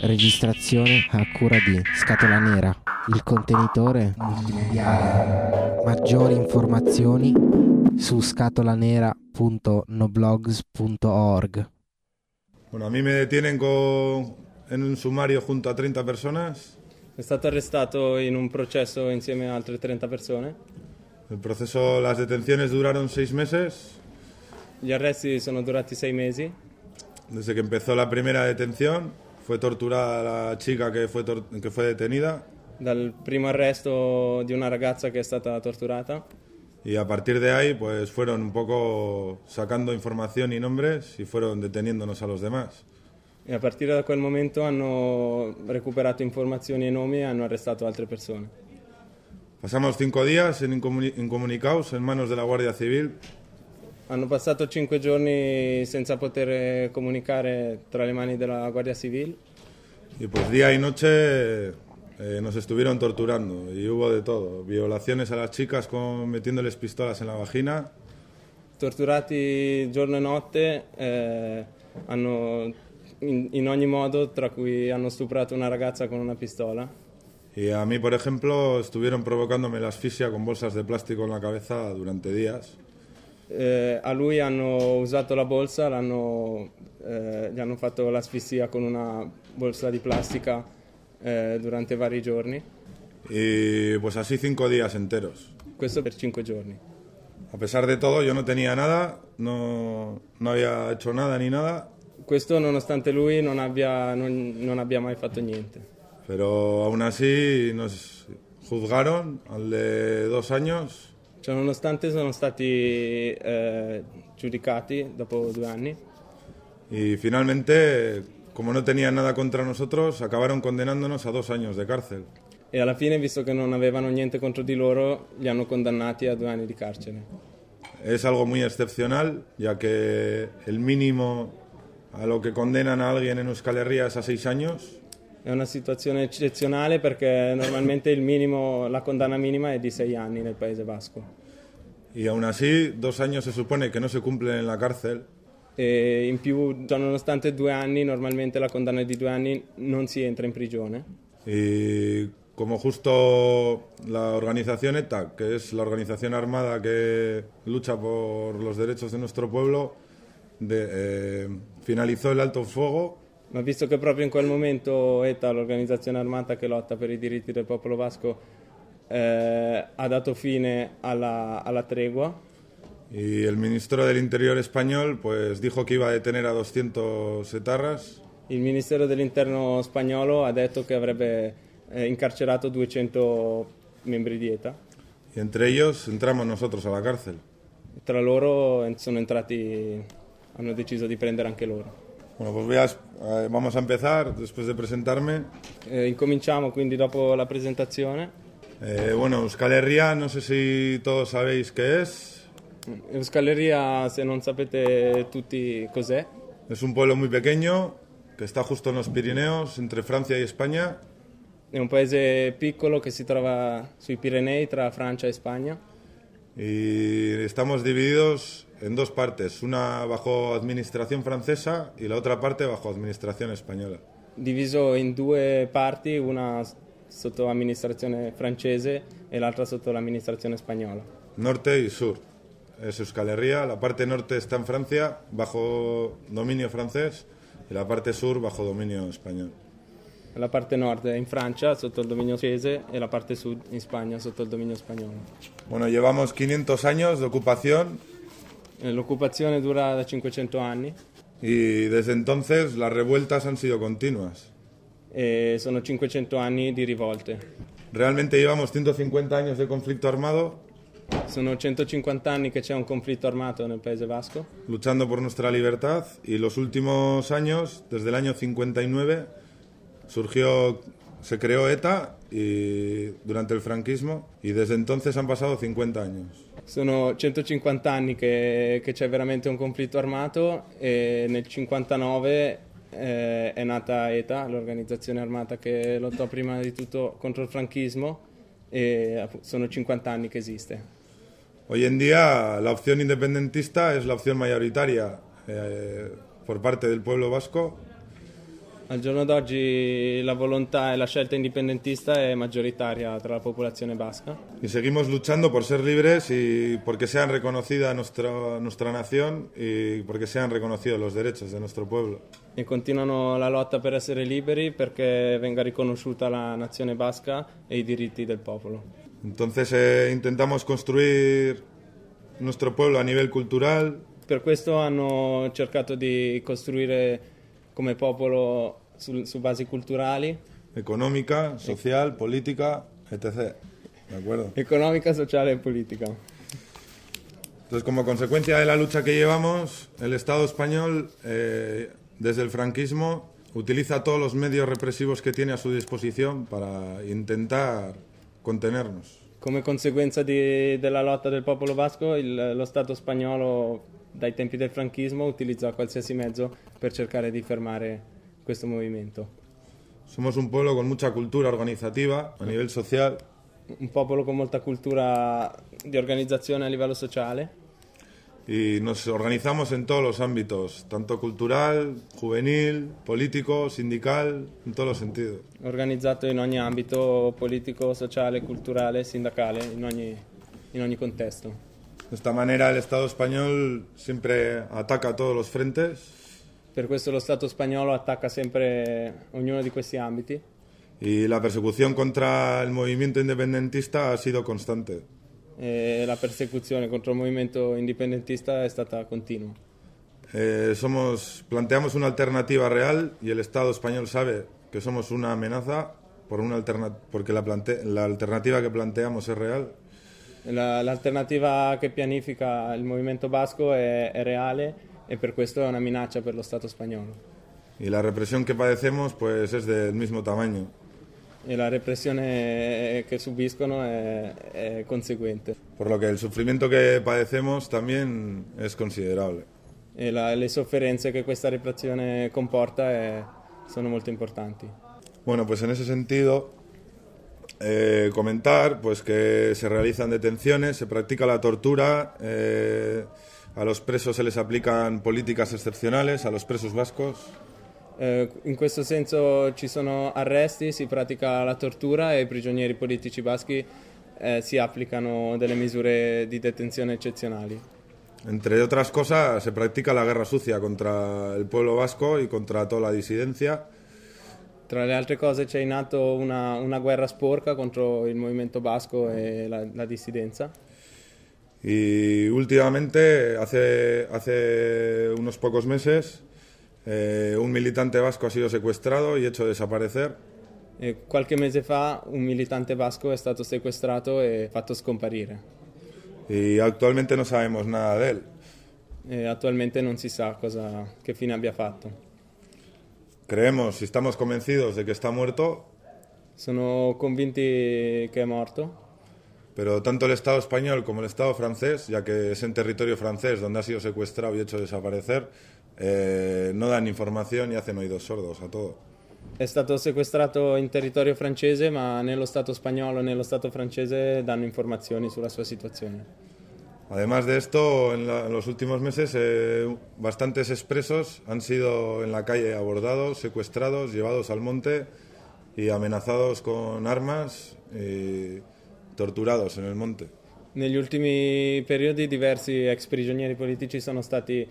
Registrazione a cura di Scatola Nera, il contenitore multimediale. Maggiori informazioni su scatolanera.noblogs.org. Bueno, a mí me detienen en un sumario junto a 30 personas. È stato arrestato in un processo insieme a altre 30 persone. Las detenciones duraron 6 meses. Gli arresti sono durati 6 mesi. Desde que empezó la primera detención, fue torturada la chica que fue detenida. Dal primo arresto di una ragazza che è stata torturata. Y a partir de ahí, pues fueron un poco sacando información y nombres y fueron deteniéndonos a los demás. E a partire da quel momento hanno recuperato informazioni e nomi e hanno arrestato altre persone. Pasamos 5 días incomunicados en manos de la Guardia Civil. Hanno passato 5 giorni senza poter comunicare tra le mani della Guardia Civile. Y pues día y noche nos estuvieron torturando y hubo de todo. Violaciones a las chicas metiéndoles pistolas en la vagina. Torturati giorno e notte, hanno in ogni modo, tra cui hanno stuprato una ragazza con una pistola. Y a mí, por ejemplo, estuvieron provocándome la asfixia con bolsas de plástico en la cabeza durante días. A lui hanno usato la bolsa, gli hanno fatto l'asfissia con una borsa di plastica durante vari giorni. Y pues así 5 días enteros. Questo per 5 giorni. A pesar de todo, yo no tenía nada, no había hecho nada ni nada. Questo nonostante lui non abbia mai fatto niente. Pero aún así nos juzgaron al de 2 años. Cioè, nonostante sono stati giudicati dopo 2 anni. Y finalmente, como no tenían nada contra nosotros, acabaron condenándonos a 2 años de cárcel. E alla fine, visto che non avevano niente contro di loro, li hanno condannati a 2 anni di carcere. Es algo muy excepcional, ya que el mínimo a lo que condenan a alguien en Euskal Herria es a 6 años. È una situazione eccezionale perché normalmente la condanna minima è di 6 anni nel Paese Basco. Y aún así, 2 años se supone que no se cumplen en la cárcel. E in più, nonostante 2 anni, normalmente la condanna è di 2 anni, non si entra in prigione. Y como justo la organización ETA, que es la organización armada que lucha por los derechos de nuestro pueblo, finalizó el alto fuego. Ma visto che proprio in quel momento ETA, l'organizzazione armata che lotta per i diritti del popolo basco, ha dato fine alla tregua. Y el ministro del Interior español pues dijo que iba a detener a 200 etarras. Il Ministero dell'Interno spagnolo ha detto che avrebbe incarcerato 200 membri di ETA. Y entre ellos entramos nosotros a la cárcel. Tra loro hanno deciso di prendere anche loro. Bueno, pues vamos a empezar después de presentarme. Incominciamo quindi dopo la presentazione. Bueno, Euskal Herria, no sé si todos sabéis qué es. Euskal Herria, se non sapete tutti cos'è. Es un pueblo muy pequeño que está justo en los Pirineos, entre Francia y España. È un paese piccolo che si trova sui Pirenei tra Francia e Spagna. Y estamos divididos en 2 partes, una bajo administración francesa y la otra parte bajo administración española. Diviso in 2 parti, una sotto amministrazione francese e l'altra sotto l'amministrazione spagnola. Norte y sur. Es Euskal Herria, la parte norte está en Francia, bajo dominio francés, y la parte sur bajo dominio español. La parte nord è in Francia sotto il dominio francese e la parte sud in Spagna sotto il dominio spagnolo. Bueno, llevamos 500 años de ocupación. L'occupazione dura da 500 anni. Y desde entonces las revueltas han sido continuas. E sono 500 anni di rivolte. Realmente llevamos 150 años de conflicto armado. Sono 150 anni che c'è un conflitto armato nel Paese Basco. Luchando por nuestra libertad, y los últimos años, desde el año 59, se creó ETA durante el franquismo, y desde entonces han pasado 50 años. Sono 150 anni che c'è veramente un conflitto armato e nel 59 è nata ETA, l'organizzazione armata che lottò prima di tutto contro il franchismo, e sono 50 anni che esiste. Hoy en día la opción independentista es la opción mayoritaria por parte del pueblo vasco Al giorno d'oggi la volontà e la scelta indipendentista è maggioritaria tra la popolazione basca Y seguimos luchando por ser libres y porque sean reconocida nuestra nación y porque sean reconocidos los derechos de nuestro pueblo. e continuano la lotta per essere liberi perché venga riconosciuta la nazione basca e i diritti del popolo. Entonces intentamos construir nuestro pueblo a nivel cultural, Per questo hanno cercato di costruire come popolo su basi culturali, económica, social, política, etc. ¿De acuerdo? economica, sociale e politica. Entonces, como consecuencia de la lucha que llevamos, el Estado español, desde el franquismo, utiliza todos los medios represivos que tiene a su disposición para intentar contenernos. Come conseguenza della lotta del popolo basco, lo Stato spagnolo dai tempi del franchismo utilizza qualsiasi mezzo per cercare di fermare questo movimento. Somos un pueblo con mucha cultura organizativa a nivel social Un popolo con molta cultura di organizzazione a livello sociale y nos organizamos en todos los ámbitos, tanto cultural, juvenil, político, sindical, en todos los sentidos. organizzato in ogni ambito politico, sociale, culturale, sindacale, in ogni contesto. De esta manera el Estado español siempre ataca todos los frentes Per questo lo Stato spagnolo attacca sempre ognuno di questi ambiti y la persecución contra el movimiento independentista ha sido constante. e la persecuzione contro il movimento indipendentista è stata continua. Planteamos una alternativa real y el Estado español sabe que somos una amenaza porque la alternativa que planteamos es real. L'alternativa che pianifica il movimento basco è reale e per questo è una minaccia per lo Stato spagnolo. Y la represión que padecemos pues es del mismo tamaño. E la repressione che subiscono è conseguente. Por lo que el sufrimiento que padecemos también es considerable. E le sofferenze che questa repressione comporta sono molto importanti. Bueno, pues en ese sentido, comentar pues que se realizan detenciones, se practica la tortura, a los presos se les aplican políticas excepcionales, a los presos vascos. In questo senso ci sono arresti, si pratica la tortura e ai prigionieri politici baschi si applicano delle misure di detenzione eccezionali. Entre otras cosas, se practica la guerra sucia contra el pueblo vasco y contra toda la disidencia. Tra le altre cose c'è in atto una guerra sporca contro il movimento basco e la dissidenza. Y últimamente, hace unos pocos meses, un militante vasco ha sido secuestrado y hecho desaparecer. Qualche mese fa un militante basco è stato sequestrato e fatto scomparire. Y actualmente no sabemos nada de él. Attualmente non si sa che fine abbia fatto. Creemos y estamos convencidos de que está muerto, Sono convinti che è morto, pero tanto el Estado español como el Estado francés, ya que es en territorio francés donde ha sido secuestrado y hecho desaparecer, no dan información y hacen oídos sordos a todo. è stato sequestrato in territorio francese, ma nello Stato spagnolo e nello Stato francese danno informazioni sulla sua situazione. Además de esto, en los últimos meses, bastantes expresos han sido en la calle abordados, secuestrados, llevados al monte y amenazados con armas y torturados en el monte. Negli ultimi periodi diversi ex prigionieri politici sono stati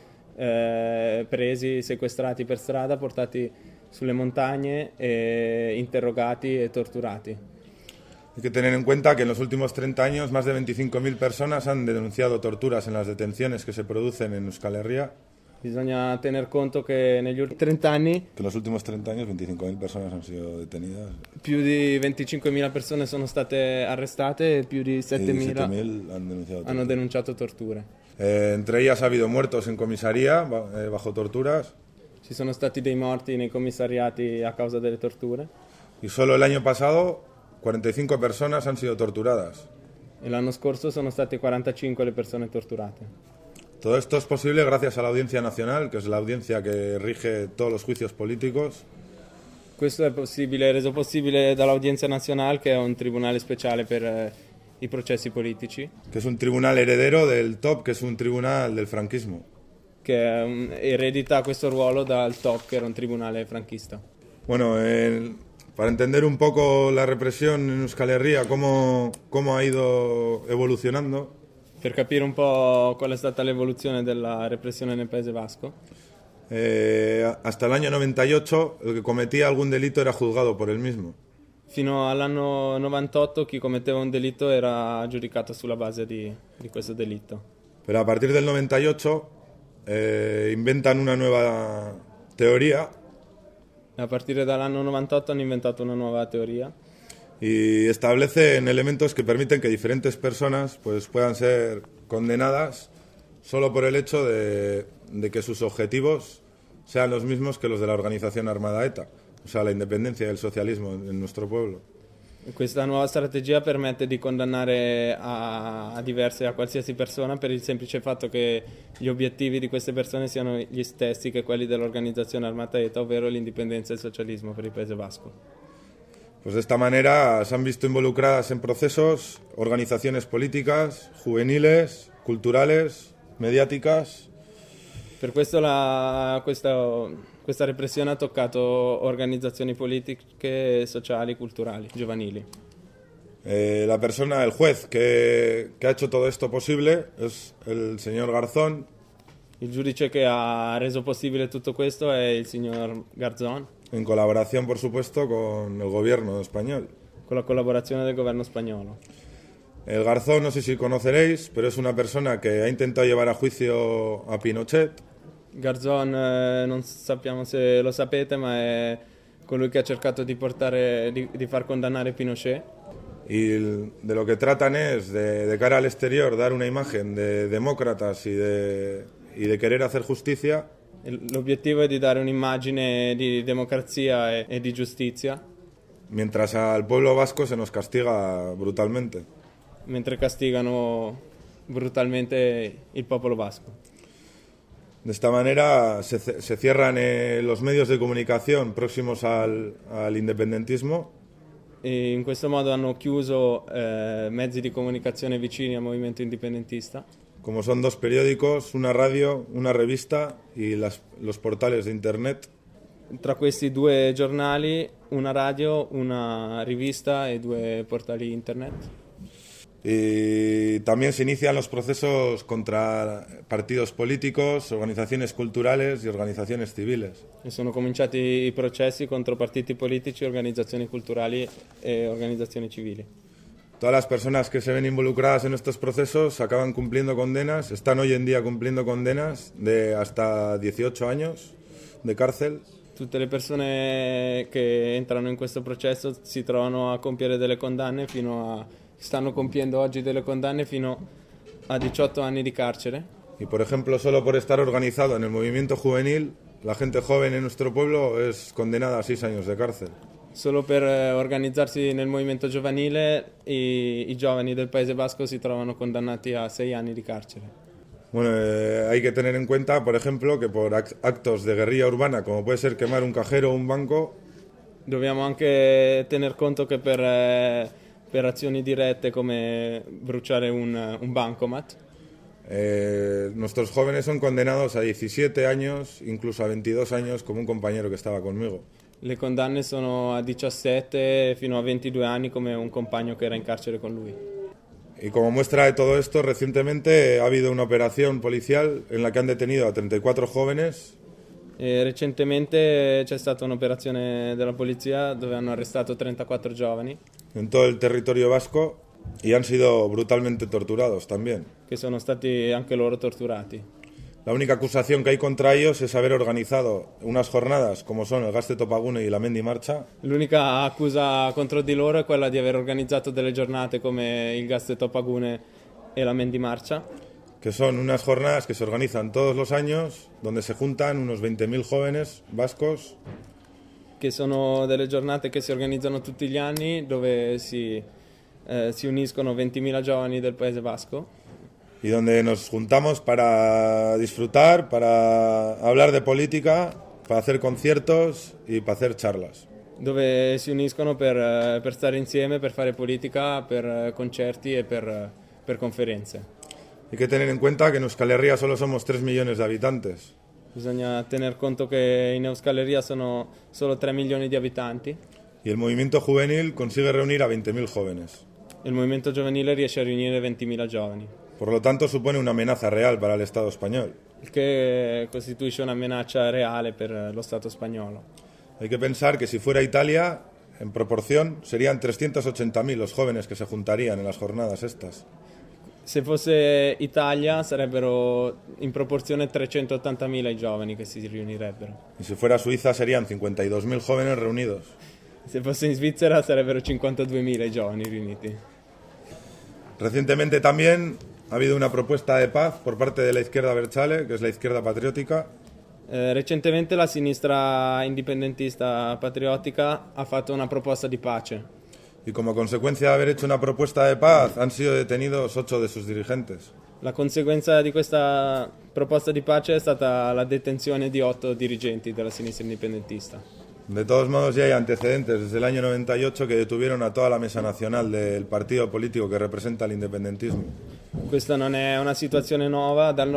presi, sequestrati per strada, portati sulle montagne, interrogati e torturati. Hay que tener en cuenta que en los últimos 30 años más de 25.000 personas han denunciado torturas en las detenciones que se producen en Euskal Herria. Bisogna tener conto che negli ultimi 30 anni Que en los últimos 30 años 25.000 personas han sido detenidas più di 25.000 persone sono state arrestate e più di y 7.000 7.000 han denunciado hanno torturas. denunciato torture. Entre ellas ha habido muertos en comisaría bajo torturas Ci sono stati dei morti nei commissariati a causa delle torture y solo el año pasado 45 personas han sido torturadas. e l'anno scorso sono state 45 le persone torturate. Todo esto es posible gracias a la Audiencia Nacional, que es la audiencia que rige todos los juicios políticos. Questo è reso possibile dall'Audienza Nazionale, che è un tribunale speciale per i processi politici, Que es un tribunal heredero del TOP, que es un tribunal del franquismo. che eredita questo ruolo dal TOP, che era un tribunale franchista. Bueno, para entender un poco la represión en Euskal Herria, cómo ha ido evolucionando, Per capire un po' qual è stata l'evoluzione della repressione nel Paese Basco, hasta el año 98 el que cometía algún delito era juzgado por él mismo. fino all'anno 98 chi commetteva un delitto era giudicato sulla base di questo delitto. Pero a partir del 98 inventan una nueva teoría A partire dall'anno 98 hanno inventato una nuova teoria y establecen elementos que permiten que diferentes personas pues, puedan ser condenadas solo por el hecho de que sus objetivos sean los mismos que los de la organización armada ETA, o sea, la independencia y el socialismo en nuestro pueblo. Questa nuova strategia permette di condannare a qualsiasi persona per il semplice fatto che gli obiettivi di queste persone siano gli stessi che quelli dell'organizzazione armata ETA, ovvero l'indipendenza e il socialismo per il Paese Basco. Pues de esta manera se han visto involucradas en procesos organizaciones políticas, juveniles, culturales, mediáticas. Per questo questa repressione ha toccato organizzazioni politiche, sociali, culturali, giovanili. El juez que ha hecho todo esto posible es el señor Garzón, Il giudice che ha reso possibile tutto questo è il signor Garzón, en colaboración, por supuesto, con el gobierno español. con la collaborazione del governo spagnolo. El Garzón, no sé si conoceréis, pero es una persona que ha intentado llevar a juicio a Pinochet. Garzón, non sappiamo se lo sapete, ma è colui che ha cercato di far condannare Pinochet. Y de lo que tratan es, de cara al exterior, dar una imagen de demócratas y de querer hacer justicia. L'obiettivo è di dare un'immagine di democrazia e di giustizia, Mientras al pueblo vasco se nos castiga brutalmente. mentre castigano brutalmente il popolo basco. De esta manera se cierran los medios de comunicación próximos al independentismo E in questo modo hanno chiuso mezzi di comunicazione vicini al movimento indipendentista, como son 2 periódicos, una radio, una revista y los portales de internet. tra questi 2 giornali, una radio, una rivista e 2 portali internet. Y también se inician los procesos contra partidos políticos, organizaciones culturales y organizaciones civiles. E sono cominciati i processi contro partiti politici, organizzazioni culturali e organizzazioni civili. Todas las personas que se ven involucradas en estos procesos acaban cumpliendo condenas, están hoy en día cumpliendo condenas de hasta 18 años de cárcel. Tutte le persone che entrano in questo processo si trovano a compiere delle condanne stanno compiendo oggi delle condanne fino a 18 anni di carcere. Y por ejemplo, solo por estar organizado en el movimiento juvenil, la gente joven en nuestro pueblo es condenada a 6 años de cárcel. Solo per organizzarsi nel movimento giovanile i giovani del Paese Basco si trovano condannati a 6 anni di carcere. Bueno, hay que tener en cuenta, por ejemplo, que por actos de guerrilla urbana, como puede ser quemar un cajero o un banco, Dobbiamo anche tener conto che per azioni dirette come bruciare un bancomat, nuestros jóvenes son condenados a 17 años, incluso a 22 años, como un compañero que estaba conmigo. le condanne sono a 17 fino a 22 anni come un compagno che era in carcere con lui. Y como muestra de todo esto, recientemente ha habido una operación policial en la que han detenido a 34 jóvenes. E recentemente c'è stata un'operazione della polizia dove hanno arrestato 34 giovani En todo el territorio vasco y han sido brutalmente torturados también. che sono stati anche loro torturati. La única acusación que hay contra ellos es haber organizado unas jornadas como son el Gaste Topagune y la Mendi Marcha, L'unica accusa contro di loro è quella di aver organizzato delle giornate come il Gas de Topagune e la Mendi Marcia, que son unas jornadas que se organizan todos los años, donde se juntan unos 20.000 jóvenes vascos che sono delle giornate che si organizzano tutti gli anni dove si uniscono 20.000 giovani del Paese Basco y donde nos juntamos para disfrutar, para hablar de política, para hacer conciertos y para hacer charlas. dove si uniscono per stare insieme, per fare politica, per concerti e per conferenze. Hay que tener en cuenta que en Euskal Herria solo somos 3 millones de habitantes. Bisogna tener conto che in Euskal Herria sono solo 3 milioni di abitanti. Y el movimiento juvenil consigue reunir a 20.000 jóvenes. Il movimento giovanile riesce a riunire 20.000 giovani, Por lo tanto, supone una amenaza real para el Estado español. il che costituisce una minaccia reale per lo Stato spagnolo. Hay que pensar que si fuera Italia, en proporción, serían 380.000 los jóvenes que se juntarían en las jornadas estas. Se fosse Italia sarebbero in proporzione 380.000 i giovani che si riunirebbero. Y si fuera Suiza, serían 52.000 jóvenes reunidos. Se fosse in Svizzera sarebbero 52.000 i giovani riuniti. Recientemente también ha habido una propuesta de paz por parte de la izquierda abertzale, que es la izquierda patriótica, Recentemente la sinistra indipendentista patriottica ha fatto una proposta di pace. y como consecuencia de haber hecho una propuesta de paz han sido detenidos 8 de sus dirigentes. La conseguenza di questa proposta di pace è stata la detenzione di 8 dirigenti della sinistra indipendentista. De todos modos, ya hay antecedentes desde el año 98 que detuvieron a toda la mesa nacional del partido político que representa el independentismo. Questa non è una situazione nuova, nel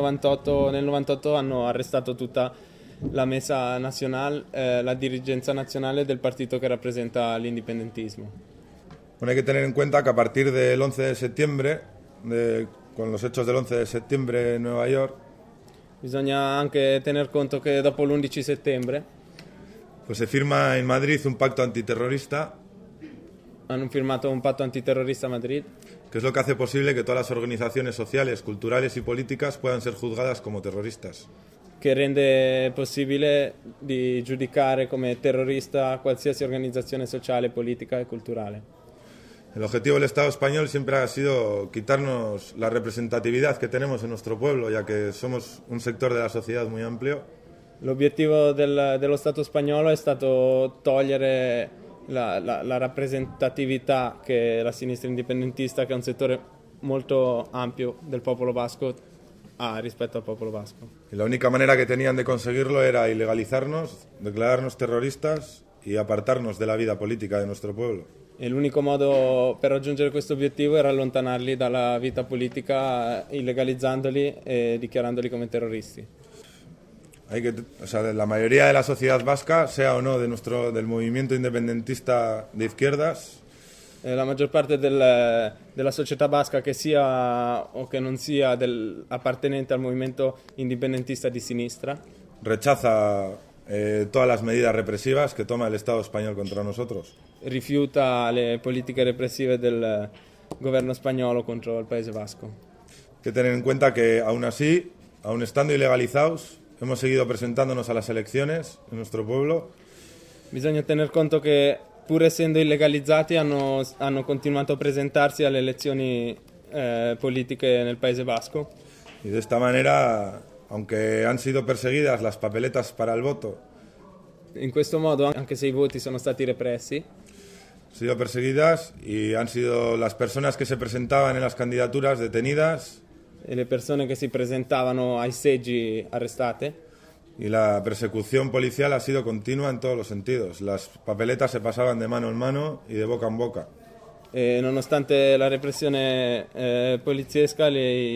98 hanno arrestato tutta la mesa nazionale, la dirigenza nazionale del partito che rappresenta l'indipendentismo. Bueno, hay que tener en cuenta que a partir del 11 de septiembre, con los hechos del 11 de septiembre en Nueva York, Bisogna anche tener conto che dopo l'11 settembre pues se firma en Madrid un pacto antiterrorista, hanno firmato un patto antiterrorista a Madrid, que es lo que hace posible que todas las organizaciones sociales, culturales y políticas puedan ser juzgadas como terroristas. che rende possibile di giudicare come terrorista qualsiasi organizzazione sociale, politica e culturale. El objetivo del Estado español siempre ha sido quitarnos la representatividad que tenemos en nuestro pueblo, ya que somos un sector de la sociedad muy amplio, L'obiettivo dello Stato spagnolo è stato togliere la rappresentatività che la sinistra indipendentista, che è un settore molto ampio del popolo basco, ha rispetto al popolo basco. y la única manera que tenían de conseguirlo era ilegalizarnos, declararnos terroristas y apartarnos de la vida política de nuestro pueblo. E l'unico modo per raggiungere questo obiettivo era allontanarli dalla vita politica, illegalizzandoli e dichiarandoli come terroristi. La mayoría de la sociedad vasca, sea o no del movimiento independentista de izquierdas, La maggior parte della società basca, che sia o che non sia appartenente al movimento indipendentista di sinistra, rechaza todas las medidas represivas que toma el Estado español contra nosotros. rifiuta le politiche repressive del governo spagnolo contro il Paese Vasco. Hay que tener en cuenta que aún así, aún estando ilegalizados, hemos seguido presentándonos a las elecciones en nuestro pueblo Bisogna tener conto che, pur essendo illegalizzati, hanno continuato a presentarsi alle elezioni politiche nel Paese Vasco. y de esta manera, aunque han sido perseguidas las papeletas para el voto, In questo modo, anche se i voti sono stati repressi, han sido perseguidas y han sido las personas que se presentaban en las candidaturas detenidas e le persone che si presentavano ai seggi arrestate, y la persecución policial ha sido continua en todos los sentidos. Las papeletas se pasaban de mano en mano y de boca en boca. e nonostante la repressione poliziesca,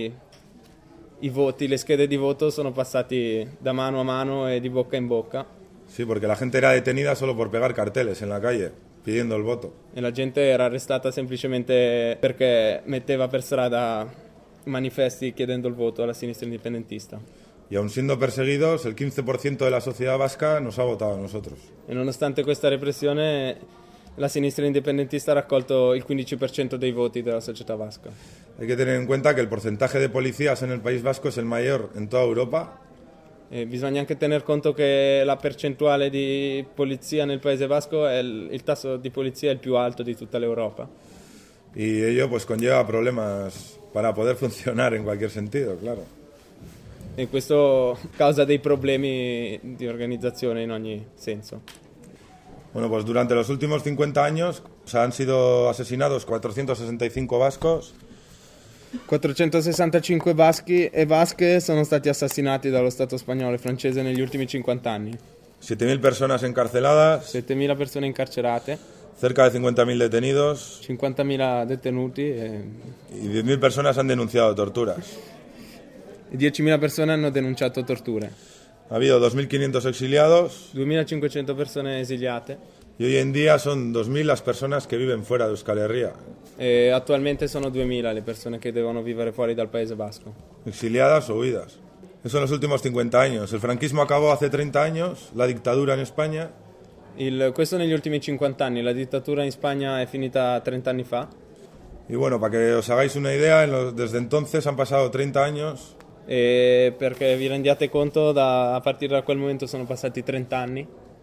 i voti, le schede di voto sono passati da mano a mano e di bocca in bocca, Sí, porque la gente era detenida solo por pegar carteles en la calle pidiendo el voto. e la gente era arrestata semplicemente perché metteva per strada manifesti chiedendo il voto alla sinistra indipendentista. Y aun siendo perseguidos, el 15% de la sociedad vasca nos ha votado a nosotros. E nonostante questa repressione, la sinistra indipendentista ha raccolto il 15% dei voti della società vasca. Hay que tener en cuenta que el porcentaje de policías en el País Vasco es el mayor en toda Europa E bisogna anche tener conto che la percentuale di polizia nel Paese Vasco il tasso di polizia è il più alto di tutta l'Europa. y ello pues conlleva problemas para poder funcionar en cualquier sentido, claro. E questo causa dei problemi di organizzazione in ogni senso. Bueno, pues durante los últimos 50 años han sido asesinados 465 vascos, 465 baschi e basche sono stati assassinati dallo Stato spagnolo e francese negli ultimi 50 anni. 7.000 personas encarceladas, 7.000 persone incarcerate, cerca de 50.000 detenidos 50.000 detenuti e y 10.000 personas han denunciado torturas. 10.000 persone hanno denunciato torture. Ha habido 2.500 exiliados 2.500 persone esiliate y hoy en día son 2.000 las personas que viven fuera de Euskal Herria. e attualmente sono 2.000 le persone che devono vivere fuori dal Paese Basco. Exiliadas o huidas. Eso en los últimos 50 años. El franquismo acabó hace 30 años, la dictadura en España. Questo negli ultimi 50 anni, la dittatura in Spagna è finita 30 anni fa. Y bueno, para que os hagáis una idea, desde entonces han pasado 30 años E perché vi rendiate conto, a partire da quel momento sono passati 30 anni.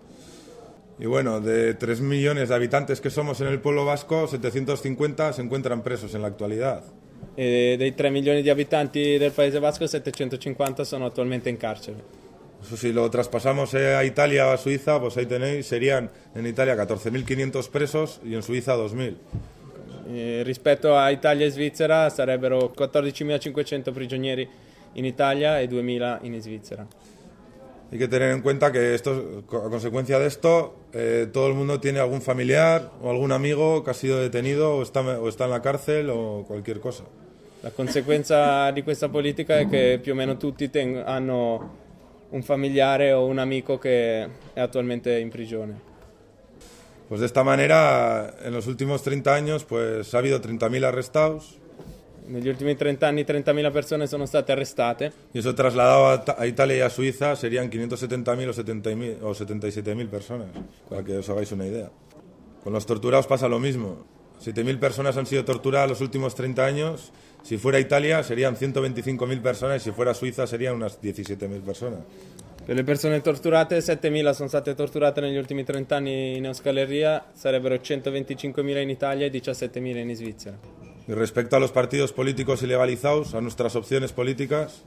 y bueno, de 3 millones de habitantes que somos en el pueblo vasco, 750 se encuentran presos en la actualidad. E dei 3 milioni di abitanti del Paese Basco, 750 sono attualmente in carcere. Eso si lo traspasamos a Italia o a Suiza, pues ahí tenéis, serían en Italia 14.500 presos y en Suiza 2.000. Rispetto a Italia e Svizzera sarebbero 14.500 prigionieri in Italia e 2.000 in Svizzera. Hay que tener en cuenta que a consecuencia de esto, todo el mundo tiene algún familiar o algún amigo que ha sido detenido o está en la cárcel o cualquier cosa. La conseguenza di questa politica è che più o meno tutti hanno un familiare o un amico che è attualmente in prigione. Pues de esta manera, en los últimos 30 años, pues ha habido 30.000 arrestados. Negli ultimi 30 anni 30.000 persone sono state arrestate Y eso trasladado a Italia y a Suiza serían 570.000 o 77.000 personas, para que os hagáis una idea. Con los torturados pasa lo mismo. 7.000 personas han sido torturadas los últimos 30 años. Si fuera Italia serían 125.000 personas y si fuera Suiza serían unas 17.000 personas. per le persone torturate. 7.000 sono state torturate negli ultimi 30 anni in Euskal Herria, sarebbero 125.000 in Italia e 17.000 in Svizzera. Y respecto a los partidos políticos ilegalizados, a nuestras opciones políticas,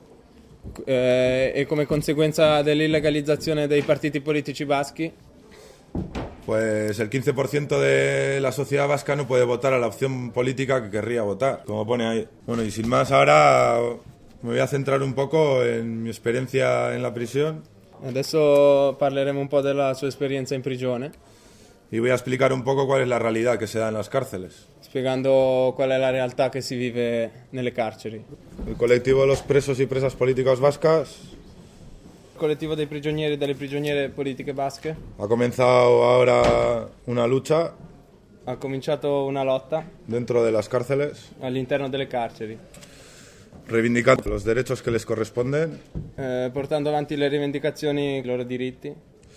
E come conseguenza dell'illegalizzazione dei partiti politici baschi, pues el 15% de la sociedad vasca no puede votar a la opción política que querría votar, como pone ahí. Bueno, y sin más, ahora me voy a centrar un poco en mi experiencia en la prisión adesso parleremo un po' della sua esperienza in prigione, y voy a explicar un poco cuál es la realidad que se da en las cárceles. spiegando qual è la realtà che si vive nelle carceri. El colectivo de los presos y presas políticas vascas Il collettivo dei prigionieri e delle prigioniere politiche basche ha comenzado ahora una lucha ha cominciato una lotta dentro de las cárceles, all'interno delle carceri, reivindicando los derechos que les corresponden. portando avanti le rivendicazioni, i loro diritti.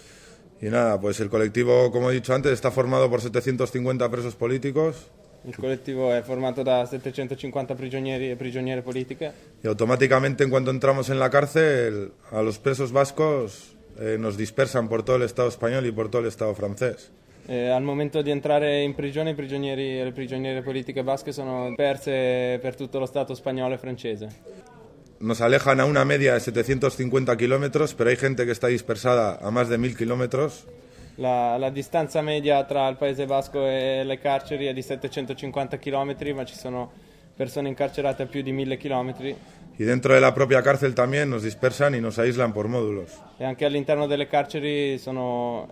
Y nada, pues el colectivo, como he dicho antes, está formado por 750 presos políticos Il collettivo è formato da 750 prigionieri e prigioniere politiche y automáticamente en cuanto entramos en la cárcel a los presos vascos nos dispersan por todo el Estado español y por todo el Estado francés. Al momento di entrare in prigione i prigionieri e le prigioniere politiche basche sono perse per tutto lo Stato spagnolo e francese. Nos alejan a una media de 750 kilómetros, pero hay gente que está dispersada a más de 1.000 kilómetros. La distanza media tra il Paese Basco e le carceri è di 750 km, ma ci sono persone incarcerate a più di 1.000 km Y dentro de la propia cárcel también nos dispersan y nos aíslan por módulos. e anche all'interno delle carceri sono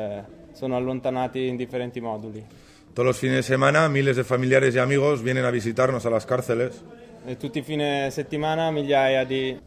allontanati in differenti moduli. Todos los fines de semana miles de familiares y amigos vienen a visitarnos a las cárceles. E tutti i fine settimana migliaia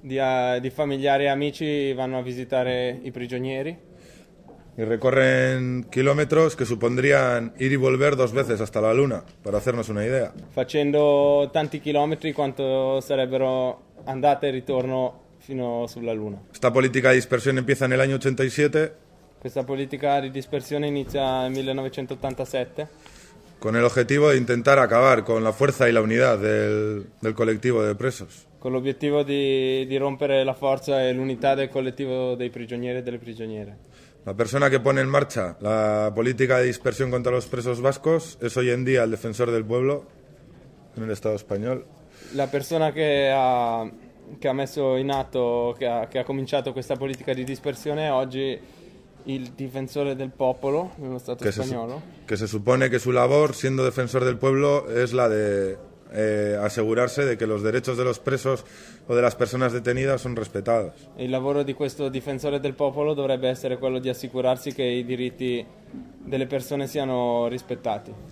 di familiari e amici vanno a visitare i prigionieri Y recorren kilómetros que supondrían ir y volver 2 veces hasta la Luna, para hacernos una idea. facendo tanti chilometri quanto sarebbero andata e ritorno fino sulla Luna. Esta política de dispersión empieza en el año 87 Questa politica di dispersione inizia nel 1987 con el objetivo de intentar acabar con la fuerza y la unidad del colectivo de presos. con l'obiettivo di rompere la forza e l'unità del collettivo dei prigionieri e delle prigioniere. La persona que pone en marcha la política de dispersión contra los presos vascos es hoy en día el defensor del pueblo en el Estado español. La persona che ha messo in atto, che ha cominciato questa politica di dispersione è oggi il difensore del popolo nello Stato spagnolo. Que se supone que su labor, siendo defensor del pueblo, es la de asegurarse de que los derechos de los presos o de las personas detenidas son respetados. Il lavoro di questo difensore del popolo dovrebbe essere quello di assicurarsi che i diritti delle persone siano rispettati.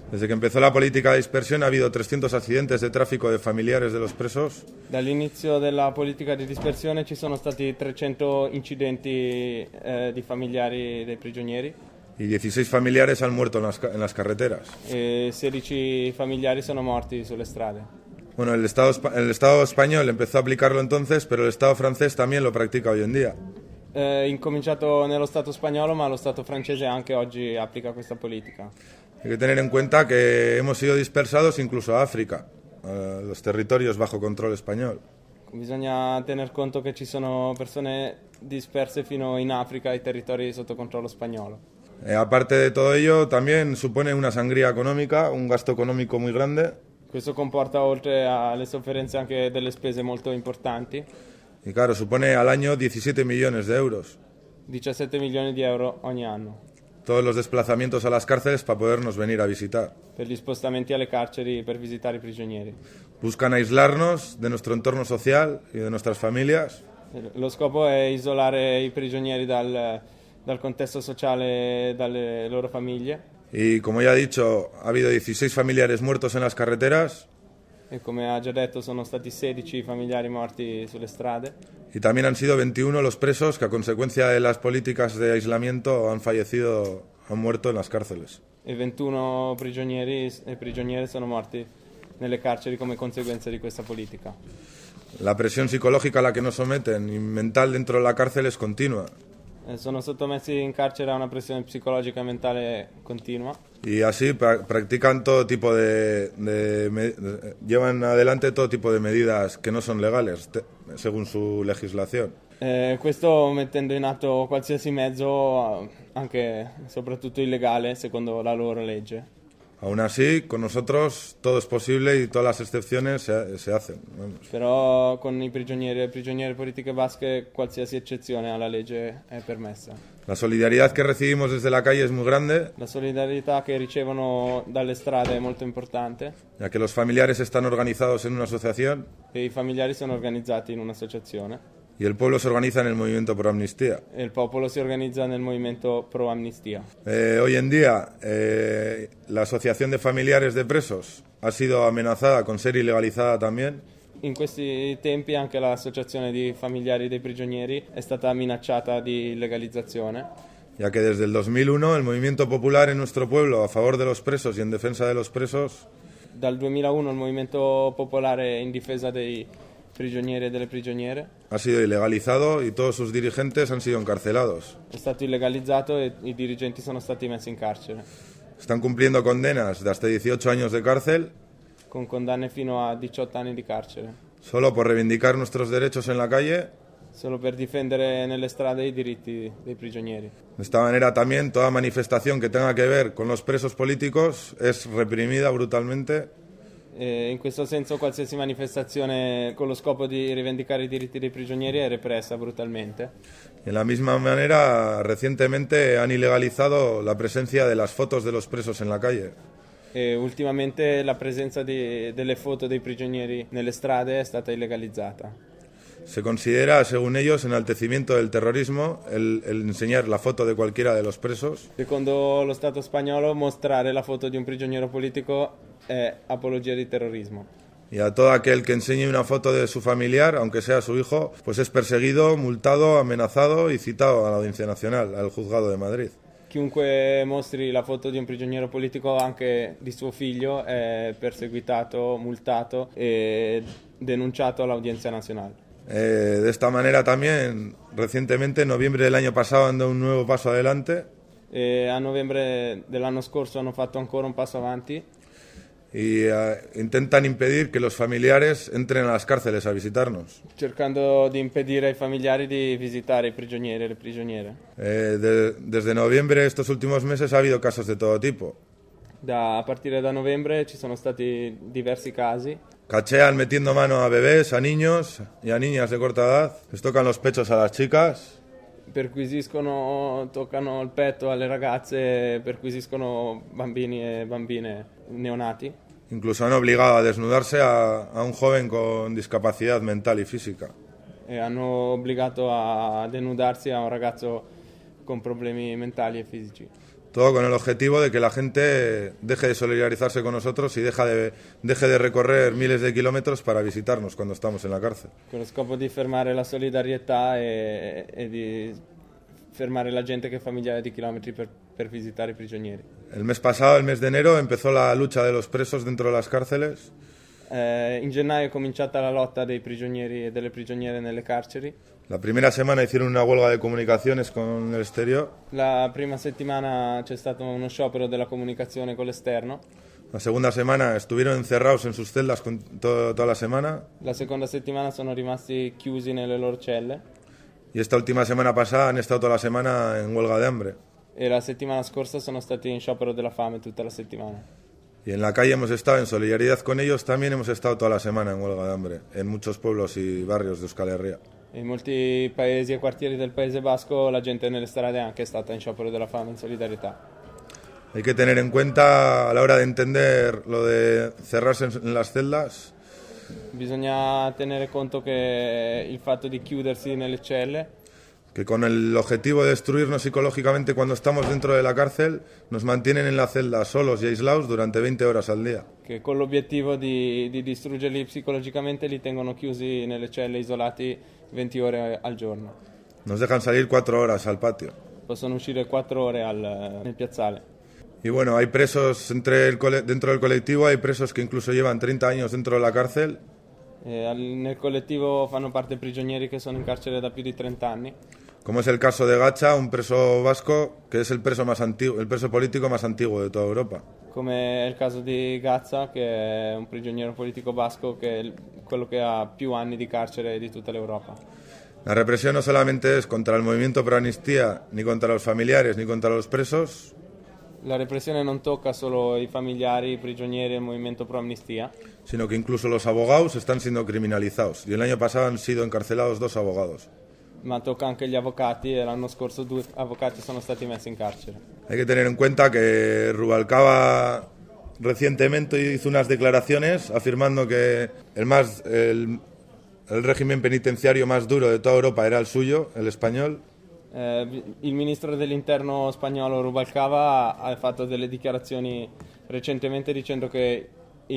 Desde que empezó la política de dispersión ha habido 300 accidentes de tráfico de familiares de los presos Dall'inizio della politica di dispersione ci sono stati 300 incidenti di familiari dei prigionieri y 16 familiares han muerto en las carreteras. e 16 familiari sono morti sulle strade. Bueno, el Estado español empezó a aplicarlo entonces, pero el Estado francés también lo practica hoy en día. Incominciato nello Stato spagnolo, ma lo Stato francese anche oggi applica questa politica. Hay que tener en cuenta que hemos sido dispersados incluso a África, a los territorios bajo control español. Bisogna tener conto che ci sono persone disperse fino in Africa, ai territori sotto controllo spagnolo. Aparte de todo ello, también supone una sangría económica, un gasto económico muy grande. Questo comporta, oltre alle sofferenze, anche delle spese molto importanti. Y claro, supone al año 17 millones de euros. 17 milioni di euro ogni anno Todos los desplazamientos a las cárceles para podernos venir a visitar. per gli spostamenti alle carceri per visitare i prigionieri. Buscan aislarnos de nuestro entorno social y de nuestras familias. Lo scopo è isolare i prigionieri dal contesto sociale e dalle loro famiglie. Y como ya he dicho, ha habido 16 familiares muertos en las carreteras E come ha già detto, sono stati 16 i familiari morti sulle strade y también han sido 21 los presos que a consecuencia de las políticas de aislamiento han muerto en las cárceles. e 21 prigionieri e prigioniere sono morti nelle carceri come conseguenza di questa politica. La presión psicológica a la que nos someten y mental dentro de la cárcel es continua. Sono sottomessi in carcere a una pressione psicologica e mentale continua. Y así practican todo tipo llevan adelante todo tipo de medidas que no son legales, según su legislación. Questo mettendo in atto qualsiasi mezzo, anche soprattutto illegale, secondo la loro legge. Aún así, con nosotros todo es posible y todas las excepciones se hacen. Vamos. Però con i prigionieri e le prigioniere politiche basche qualsiasi eccezione alla legge è permessa. La solidaridad que recibimos desde la calle es muy grande, La solidarietà che ricevono dalle strade è molto importante ya que los familiares están organizados en una asociación e i familiari sono organizzati in un'associazione y el pueblo se organiza en el movimiento por amnistía. e il popolo si organizza nel movimento pro amnistia. Hoy en día, la Asociación de Familiares de Presos ha sido amenazada con ser ilegalizada también. In questi tempi anche l'associazione di familiari dei prigionieri è stata minacciata di legalizzazione, Ya que desde el 2001 el movimiento popular en nuestro pueblo a favor de los presos y en defensa de los presos dal 2001 il movimento popolare in difesa dei prigionieri e delle prigioniere ha sido ilegalizado y todos sus dirigentes han sido encarcelados. è stato illegalizzato e i dirigenti sono stati messi in carcere Están cumpliendo condenas de hasta 18 años de cárcel con condanne fino a 18 anni di carcere, solo por reivindicar nuestros derechos en la calle. solo per difendere nelle strade i diritti dei prigionieri. De esta manera también toda manifestación que tenga que ver con los presos políticos es reprimida brutalmente. E in questo senso qualsiasi manifestazione con lo scopo di rivendicare i diritti dei prigionieri è repressa brutalmente. De la misma manera, recientemente han ilegalizado la presencia de las fotos de los presos en la calle. E ultimamente la presenza delle foto dei prigionieri nelle strade è stata illegalizzata. Se considera, según ellos, enaltecimiento del terrorismo el enseñar la foto de cualquiera de los presos. Secondo lo Stato spagnolo, mostrare la foto di un prigioniero politico è apologia di terrorismo. Y a todo aquel que enseñe una foto de su familiar, aunque sea su hijo, pues es perseguido, multado, amenazado y citado a la Audiencia Nacional, al Juzgado de Madrid. Chiunque mostri la foto di un prigioniero politico, anche di suo figlio, è perseguitato, multato e denunciato all'Audiencia Nazionale. De esta manera también, recientemente, en noviembre del año pasado, han dado un nuevo paso adelante E a novembre dell'anno scorso hanno fatto ancora un passo avanti y intentan impedir que los familiares entren a las cárceles a visitarnos. cercando di impedire ai familiari di visitare i prigionieri e le prigioniere. Desde noviembre, estos últimos meses, ha habido casos de todo tipo. A partire da novembre ci sono stati diversi casi. Cachean metiendo mano a bebés, a niños y a niñas de corta edad. Les tocan los pechos a las chicas. Perquisiscono, toccano il petto alle ragazze, perquisiscono bambini e bambine neonati. Incluso han obligado a desnudarse a un joven con discapacidad mental y física. E hanno obbligato a denudarsi a un ragazzo con problemi mentali e fisici. Todo con el objetivo de que la gente deje de solidarizarse con nosotros y deje de recorrer miles de kilómetros para visitarnos cuando estamos en la cárcel. Con lo scopo di fermare la solidarietà e di fermare la gente che fa migliaia di chilometri per visitare i prigionieri. El mes pasado, el mes de enero, empezó la lucha de los presos dentro de las cárceles. In gennaio è cominciata la lotta dei prigionieri e delle prigioniere nelle carceri. La primera semana hicieron una huelga de comunicaciones con el exterior. La prima settimana c'è stato uno sciopero della comunicazione con l'esterno. La segunda semana estuvieron encerrados en sus celdas toda la semana. La seconda settimana sono rimasti chiusi nelle loro celle. Y esta última semana pasada han estado toda la semana en huelga de hambre. E la settimana scorsa sono stati in sciopero della fame tutta la settimana. Y en la calle hemos estado en solidaridad con ellos, también hemos estado toda la semana en huelga de hambre, en muchos pueblos y barrios de Euskal Herria. In molti paesi e quartieri del Paese Basco la gente nelle strade anche è stata in sciopero della fame in solidarietà. Hay que tener en cuenta a la hora de entender lo de cerrarse en las celdas, Bisogna tenere conto che il fatto di chiudersi nelle celle, que con el objetivo de destruirnos psicológicamente cuando estamos dentro de la cárcel, nos mantienen en la celda solos y aislados durante 20 horas al día. che con l'obiettivo di distruggerli psicologicamente li tengono chiusi nelle celle isolati 20 ore al giorno. Nos dejan salir 4 horas al patio. Possono uscire 4 ore nel piazzale. Y bueno, hay presos dentro del colectivo, hay presos que incluso llevan 30 años dentro de la cárcel. Nel collettivo fanno parte prigionieri che sono in carcere da più di 30 anni. Como es el caso de Gacha, un preso vasco que es el preso más antiguo, el preso político más antiguo de toda Europa. Come è il caso di Gazza, che è un prigioniero politico basco, che è quello che ha più anni di carcere di tutta l'Europa. La represión no solamente es contra el movimiento pro amnistía, ni contra los familiares, ni contra los presos, La repressione non tocca solo i familiari, i prigionieri e il movimento pro amnistia, sino que incluso los abogados están siendo criminalizados. Y el año pasado han sido encarcelados 2 abogados. ma tocca anche gli avvocati e l'anno scorso 2 avvocati sono stati messi in carcere. Hay que tener en cuenta que Rubalcaba recientemente hizo unas declaraciones afirmando que el régimen penitenciario más duro de toda Europa era el suyo, el español. Il ministro dell'interno spagnolo Rubalcaba ha fatto delle dichiarazioni recentemente dicendo che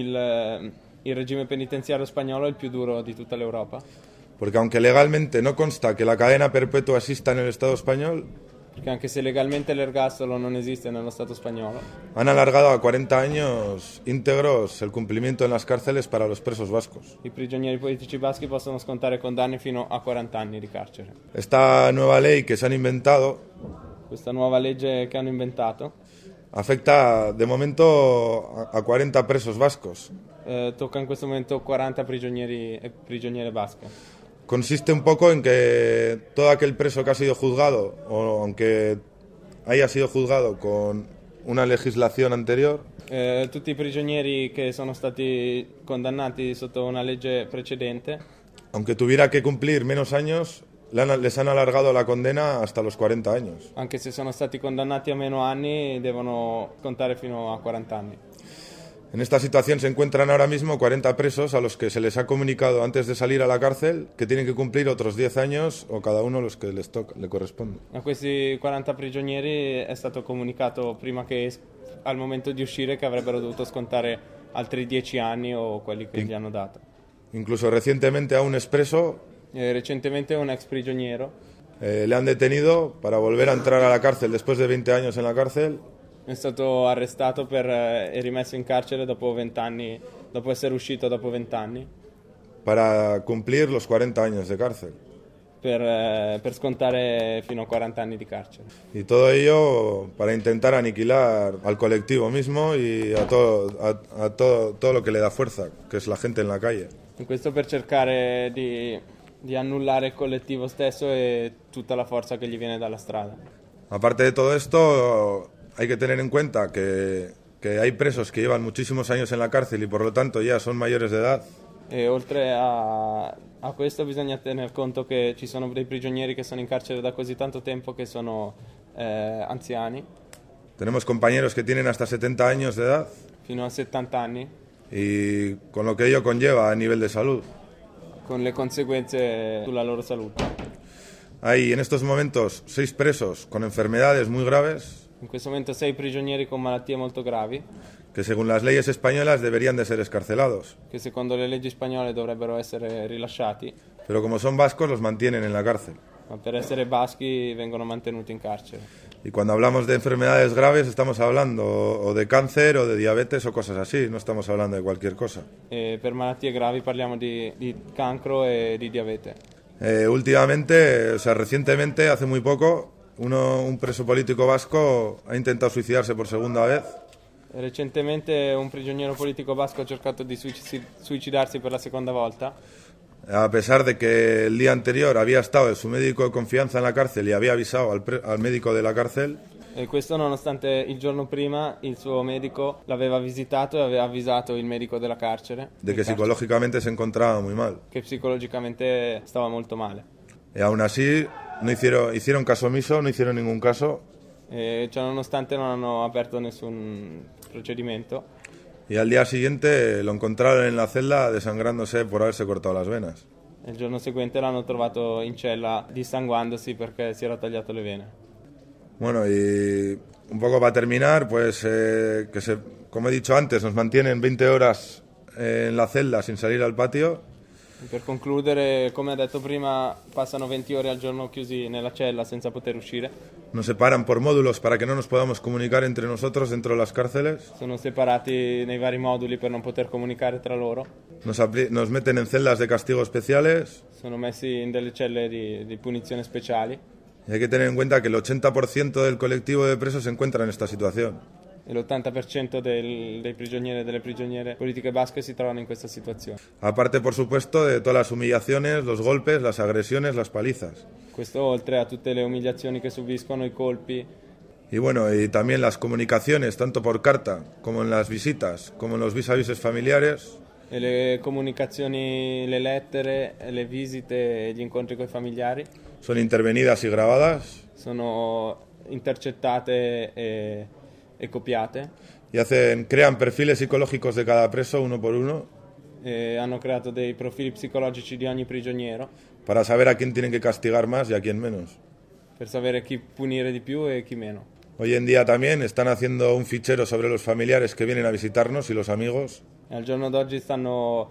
il regime penitenziario spagnolo è il più duro di tutta l'Europa. Porque aunque legalmente no consta que la cadena perpetua exista en el Estado español, Perché anche se legalmente l'ergastolo non esiste nello Stato spagnolo, han alargado a 40 años íntegros el cumplimiento en las cárceles para los presos vascos. i prigionieri politici baschi possono scontare condanne fino a 40 anni di carcere. Esta nueva ley que se han inventado Questa nuova legge che hanno inventato afecta de momento a 40 presos vascos. tocca in questo momento 40 prigionieri e prigioniere basche. Consiste un poco en que todo aquel preso que ha sido juzgado, o aunque haya sido juzgado con una legislación anterior, Tutti i prigionieri che sono stati condannati sotto una legge precedente, aunque tuviera que cumplir menos años, les han alargado la condena hasta los 40 años. anche se sono stati condannati a meno anni, devono contare fino a 40 anni. En esta situación se encuentran ahora mismo 40 presos a los que se les ha comunicado antes de salir a la cárcel que tienen que cumplir otros 10 años o cada uno los que le corresponde. A questi 40 prigionieri è stato comunicato prima che al momento di uscire che avrebbero dovuto scontare altri 10 anni o quelli che gli hanno dato. Incluso recientemente a un expreso Recentemente un ex prigioniero le han detenido para volver a entrar a la cárcel después de 20 años en la cárcel. è stato arrestato e rimesso in carcere dopo 20 anni, dopo essere uscito dopo 20 anni, para cumplir los 40 años de cárcel. per scontare fino a 40 anni di carcere. Y todo ello para intentar aniquilar al colectivo mismo y a todo lo que le da fuerza, que es la gente en la calle. E questo per cercare di annullare il collettivo stesso e tutta la forza che gli viene dalla strada. Aparte de todo esto, hay que tener en cuenta que hay presos que llevan muchísimos años en la cárcel y por lo tanto ya son mayores de edad. E oltre a questo bisogna tener conto che ci sono dei prigionieri che sono in carcere da così tanto tempo che sono anziani, Tenemos compañeros que tienen hasta 70 años de edad fino a 70 anni, y con lo que ello conlleva a nivel de salud. con le conseguenze sulla loro salute. Hay en estos momentos 6 presos con enfermedades muy graves In questo momento 6 prigionieri con malattie molto gravi, que según las leyes españolas deberían de ser excarcelados, che secondo le leggi spagnole dovrebbero essere rilasciati, pero como son vascos los mantienen en la cárcel. ma per essere baschi vengono mantenuti in carcere. Y cuando hablamos de enfermedades graves estamos hablando o de cáncer o de diabetes o cosas así, no estamos hablando de cualquier cosa. E per malattie gravi parliamo di cancro e di diabete. Últimamente, o sea, recientemente, hace muy poco, un preso político vasco ha intentado suicidarse por segunda vez. Recentemente un prigioniero politico basco ha cercato di suicidarsi per la seconda volta, A pesar de que el día anterior había estado su médico de confianza en la cárcel y había avisado al médico de la cárcel, e questo nonostante il giorno prima il suo medico l'aveva visitato e aveva avvisato il medico della carcere de que psicológicamente se encontraba muy mal. che psicologicamente stava molto male. Y aún así no hicieron caso omiso, no hicieron ningún caso, E ciò nonostante non hanno aperto nessun procedimento y al día siguiente lo encontraron en la celda desangrándose por haberse cortado las venas. e il giorno seguente l'hanno trovato in cella dissanguandosi perché si era tagliato le vene. Bueno, y un poco para terminar, pues como he dicho antes, nos mantienen 20 horas en la celda sin salir al patio. E per concludere, come ho detto prima, passano 20 ore al giorno chiusi nella cella senza poter uscire. Nos separan por módulos para que no nos podamos comunicar entre nosotros dentro de las cárceles. Sono separati nei vari moduli per non poter comunicare tra loro. Nos meten en celdas de castigo especiales. Sono messi in delle celle di punizione speciali. Y hay que tener en cuenta que el 80% del colectivo de presos se encuentra en esta situación. E l'80% dei prigionieri e delle prigioniere politiche basche si trovano in questa situazione. Aparte, por supuesto, de todas las humillaciones, los golpes, las agresiones, las palizas. Questo oltre a tutte le umiliazioni che subiscono, i colpi, Y bueno, y también las comunicaciones, tanto por carta, como en las visitas, como en los vis-a-vis familiares, e le comunicazioni, le lettere, le visite e gli incontri con i familiari son intervenidas y grabadas sono intercettate e copiate. y crean perfiles psicológicos de cada preso uno por uno E hanno creato dei profili psicologici di ogni prigioniero para saber a quién tienen que castigar más y a quién menos. per sapere chi punire di più e chi meno. Hoy en día también están haciendo un fichero sobre los familiares que vienen a visitarnos y los amigos. E al giorno d'oggi stanno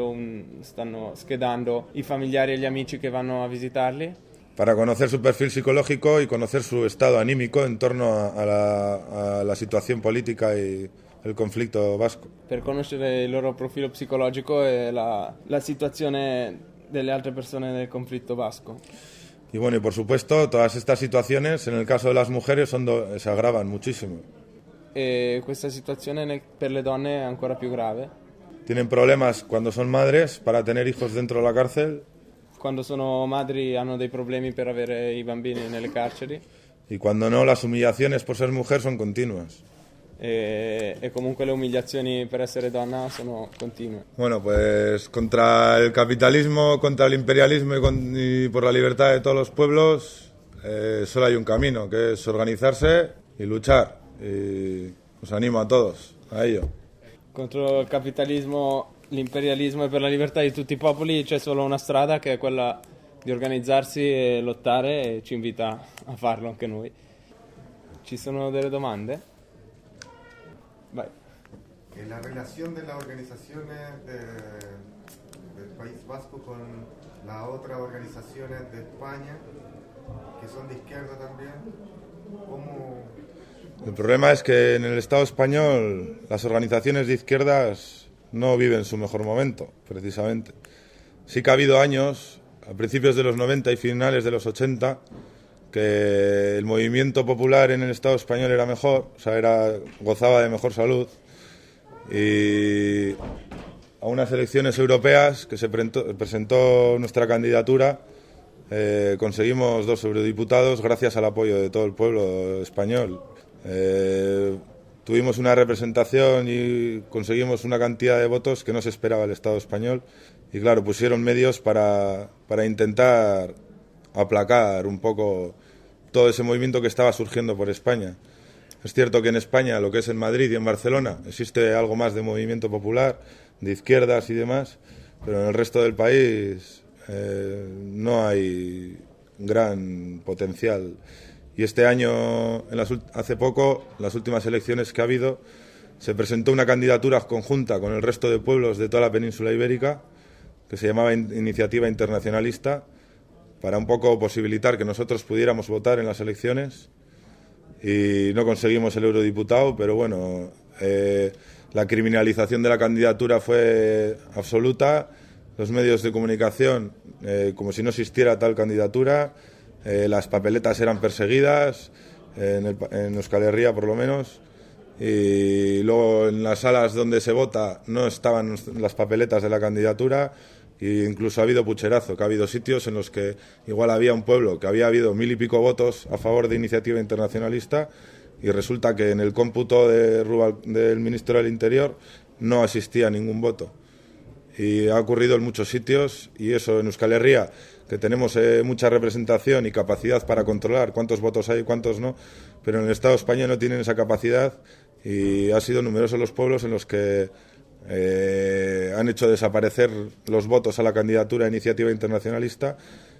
schedando i familiari e gli amici che vanno a visitarli Para conocer su perfil psicológico y conocer su estado anímico en torno a la situación política y el conflicto vasco. per conoscere il loro profilo psicologico e la situazione delle altre persone nel conflitto basco. Y bueno, y por supuesto, todas estas situaciones, en el caso de las mujeres, se agravan muchísimo. E questa situazione per le donne è ancora più grave. Tienen problemas cuando son madres para tener hijos dentro de la cárcel. Quando sono madri hanno dei problemi per avere i bambini nelle carceri Y cuando no, las humillaciones por ser mujer son continuas. e comunque le umiliazioni per essere donna sono continue. Bueno, pues contra el capitalismo, contra el imperialismo y por la libertad de todos los pueblos, solo hay un camino, que es organizarse y luchar. Y os animo a todos a ello. Contro il capitalismo, l'imperialismo e per la libertà di tutti i popoli c'è solo una strada, che è quella di organizzarsi e lottare, e ci invita a farlo anche noi. Ci sono delle domande? Vai. La relación de las organizaciones del País Vasco con las otras organizaciones de España, que son de izquierda también, ¿cómo...? El problema es que en el Estado español las organizaciones de izquierdas no viven su mejor momento, precisamente. Sí que ha habido años, a principios de los 90 y finales de los 80, que el movimiento popular en el Estado español era mejor, o sea, gozaba de mejor salud, y a unas elecciones europeas que se presentó nuestra candidatura, conseguimos 2 eurodiputados gracias al apoyo de todo el pueblo español. Tuvimos una representación y conseguimos una cantidad de votos que no se esperaba el Estado español, y claro, pusieron medios para intentar aplacar un poco todo ese movimiento que estaba surgiendo por España. Es cierto que en España, lo que es en Madrid y en Barcelona, existe algo más de movimiento popular, de izquierdas y demás, pero en el resto del país no hay gran potencial. Y este año, hace poco, las últimas elecciones que ha habido, se presentó una candidatura conjunta con el resto de pueblos de toda la península ibérica, que se llamaba Iniciativa Internacionalista, para un poco posibilitar que nosotros pudiéramos votar en las elecciones. Y no conseguimos el eurodiputado, pero bueno, la criminalización de la candidatura fue absoluta. Los medios de comunicación, como si no existiera tal candidatura, las papeletas eran perseguidas, en Euskal Herria por lo menos, y luego en las salas donde se vota no estaban las papeletas de la candidatura, e incluso ha habido pucherazo, que ha habido sitios en los que igual había un pueblo que había habido 1000 y pico votos a favor de Iniciativa Internacionalista y resulta que en el cómputo del Ministro del Interior no asistía ningún voto. Y ha ocurrido en muchos sitios, y eso en Euskal Herria, que tenemos mucha representación y capacidad para controlar cuántos votos hay y cuántos no, pero en el Estado español no tienen esa capacidad, y ha sido numerosos los pueblos en los que han hecho desaparecer los votos a la candidatura de Iniciativa Internacionalista,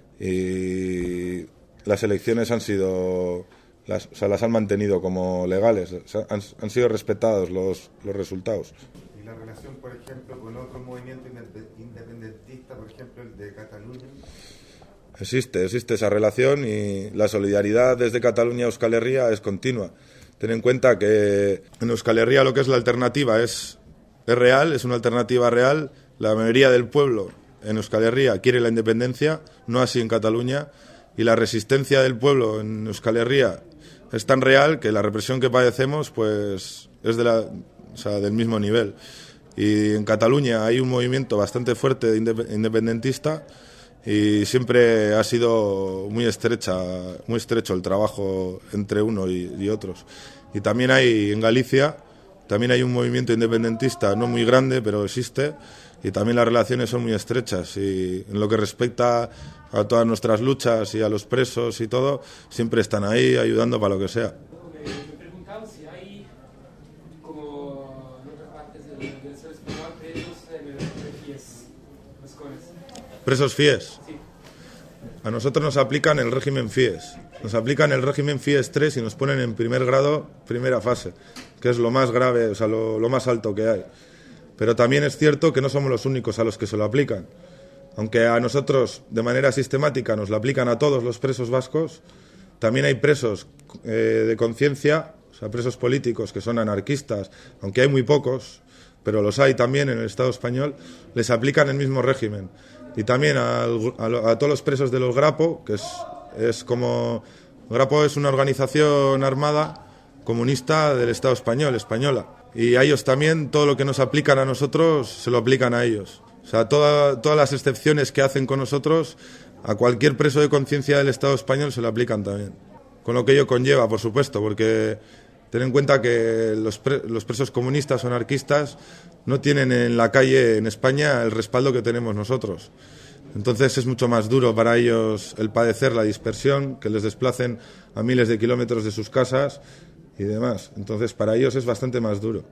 y las elecciones han sido, las han mantenido como legales, han sido respetados los resultados. ¿Y la relación, por ejemplo, con otro movimiento independentista, por ejemplo, el de Cataluña? Existe esa relación, y la solidaridad desde Cataluña a Euskal Herria es continua. Ten en cuenta que en Euskal Herria lo que es la alternativa es real, es una alternativa real. La mayoría del pueblo en Euskal Herria quiere la independencia, no así en Cataluña, y la resistencia del pueblo en Euskal Herria es tan real que la represión que padecemos pues es del mismo nivel. Y en Cataluña hay un movimiento bastante fuerte independentista, y siempre ha sido muy estrecho el trabajo entre uno y otros. Y también en Galicia también hay un movimiento independentista no muy grande, pero existe, y también las relaciones son muy estrechas, y en lo que respecta a todas nuestras luchas y a los presos y todo, siempre están ahí ayudando para lo que sea. Me preguntaba si hay, como en otras partes del sur español, presos en el FIES, vascones. ¿Presos FIES? Sí. A nosotros nos aplican el régimen FIES. Nos aplican el régimen FIES 3 y nos ponen en primer grado, primera fase, que es lo más grave, o sea, lo más alto que hay. Pero también es cierto que no somos los únicos a los que se lo aplican. Aunque a nosotros de manera sistemática nos lo aplican a todos los presos vascos, también hay presos de conciencia, o sea, presos políticos que son anarquistas, aunque hay muy pocos, pero los hay también en el Estado español, les aplican el mismo régimen. Y también a todos los presos de los Grapo, que es como... Grapo es una organización armada comunista del Estado español, española. Y a ellos también, todo lo que nos aplican a nosotros, se lo aplican a ellos. O sea, todas las excepciones que hacen con nosotros, a cualquier preso de conciencia del Estado español se lo aplican también. Con lo que ello conlleva, por supuesto, porque ten en cuenta que los presos comunistas o anarquistas no tienen en la calle en España el respaldo que tenemos nosotros. Entonces es mucho más duro para ellos el padecer la dispersión, que les desplacen a miles de kilómetros de sus casas y demás. Entonces para ellos es bastante más duro.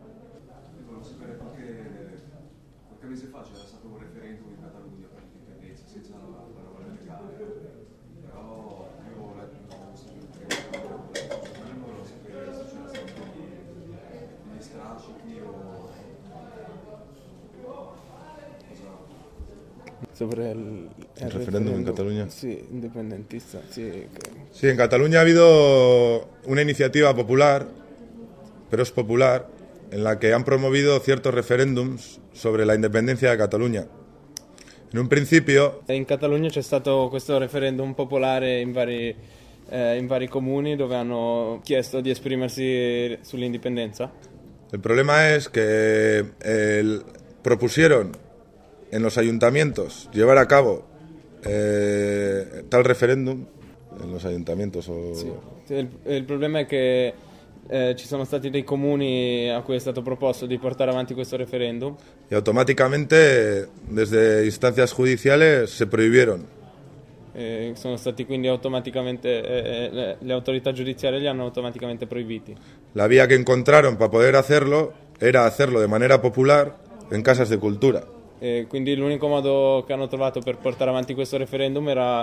Sobre el referéndum en Cataluña. Sí, independentista. Sí, sí, en Cataluña ha habido una iniciativa popular, pero es popular, en la que han promovido ciertos referéndums sobre la independencia de Cataluña. In un principio... In Catalogna c'è stato questo referendum popolare in vari comuni dove hanno chiesto di esprimersi sull'indipendenza. El problema es que propusieron en los ayuntamientos llevar a cabo tal referéndum en los ayuntamientos. Sì. Il problema è che ci sono stati dei comuni a cui è stato proposto di portare avanti questo referendum. Y automáticamente, desde instancias judiciales, se prohibieron. Sono stati quindi automaticamente, le autorità giudiziarie li hanno automaticamente proibiti. La vía que encontraron para poder hacerlo era hacerlo de manera popular en casas de cultura. Quindi l'unico modo che hanno trovato per portare avanti questo referendum era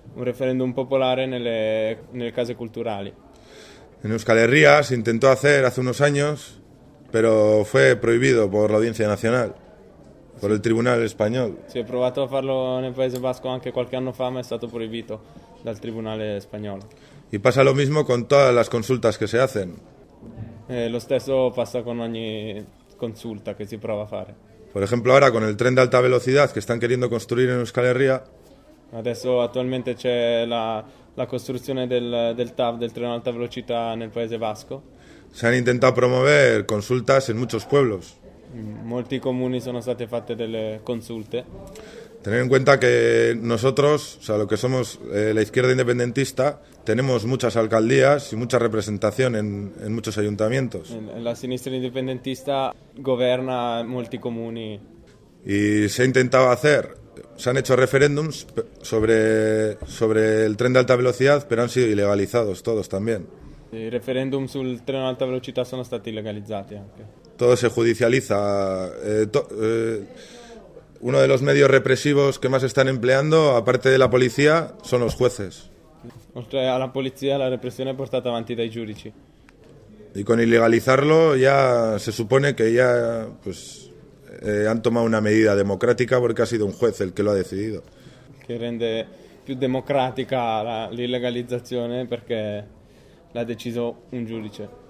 un referendum popolare nelle case culturali. En Euskal Herria se intentó hacer hace unos años, pero fue prohibido por la Audiencia Nacional, por el Tribunal Español. Si è provato a farlo nel Paese Basco anche qualche anno fa, ma è stato proibito dal Tribunale spagnolo. Y pasa lo mismo con todas las consultas que se hacen. Lo stesso passa con ogni consulta che si prova a fare. Por ejemplo, ahora con el tren de alta velocidad que están queriendo construir en Euskal Herria, Adesso attualmente c'è la costruzione del TAV, del treno ad alta velocità nel Paese Basco. se han intentado promover consultas en muchos pueblos. Molti comuni sono state fatte delle consulte. Tener en cuenta que nosotros, o sea, lo que somos la izquierda independentista, tenemos muchas alcaldías y mucha representación en muchos ayuntamientos. La sinistra indipendentista governa molti comuni. Y se ha intentado hacer, se han hecho referéndums sobre el tren de alta velocidad, pero han sido ilegalizados todos también. I referendum sul treno ad alta velocità sono stati legalizzati anche. Todo se judicializa. Uno de los medios represivos que más están empleando, aparte de la policía, son los jueces. Oltre alla polizia, la repressione è portata avanti dai giudici. Y con ilegalizarlo ya se supone que ya pues han tomado una medida democrática porque ha sido un juez el que lo ha decidido. Che rende più democratica l'illegalizzazione perché l'ha deciso un giudice.